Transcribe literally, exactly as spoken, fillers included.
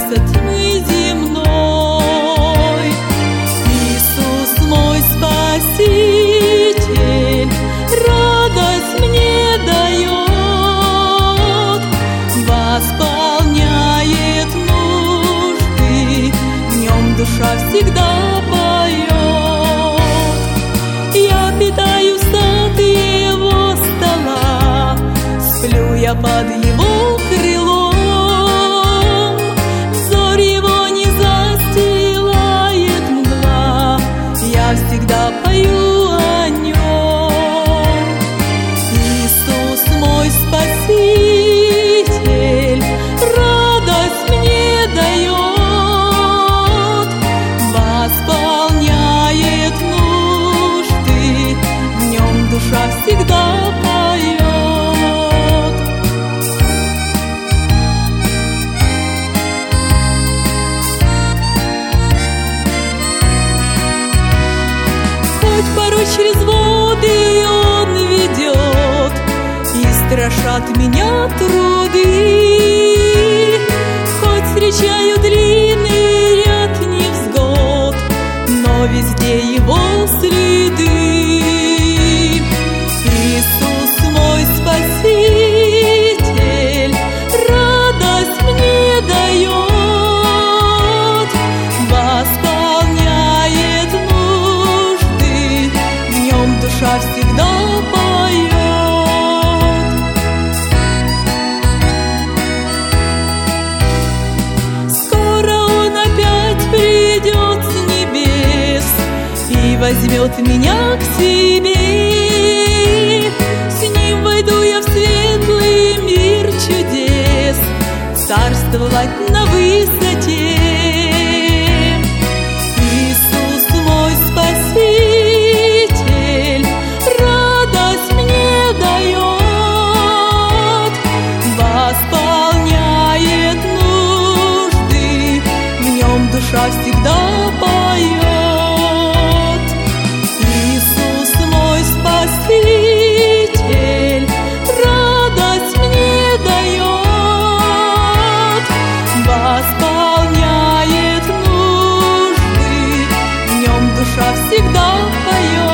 от тьмы земной. Иисус мой Спаситель радость мне дает, восполняет нужды, в нем душа всегда поет. Я питаюсь от его стола, сплю я под его крылом, взор его не застилает мгла, я всегда пою о нем. Иисус мой Спаситель радость мне дает, восполняет нужды, в нем душа всегда поет. Порой через воды он ведет, и страшат меня труды. Хоть встречаю длинный ряд невзгод, но везде его следы. Иисус мой Спаситель радость мне дает, восполняет душа всегда поет. Скоро он опять придет с небес и возьмет меня к себе. С ним войду я в светлый мир чудес, царствовать на высоте. Иисус мой Спаситель радость мне дает, восполняет нужды, в нем душа всегда поет. Иисус мой Спаситель радость мне дает, восполняет нужды, в нем душа всегда поет.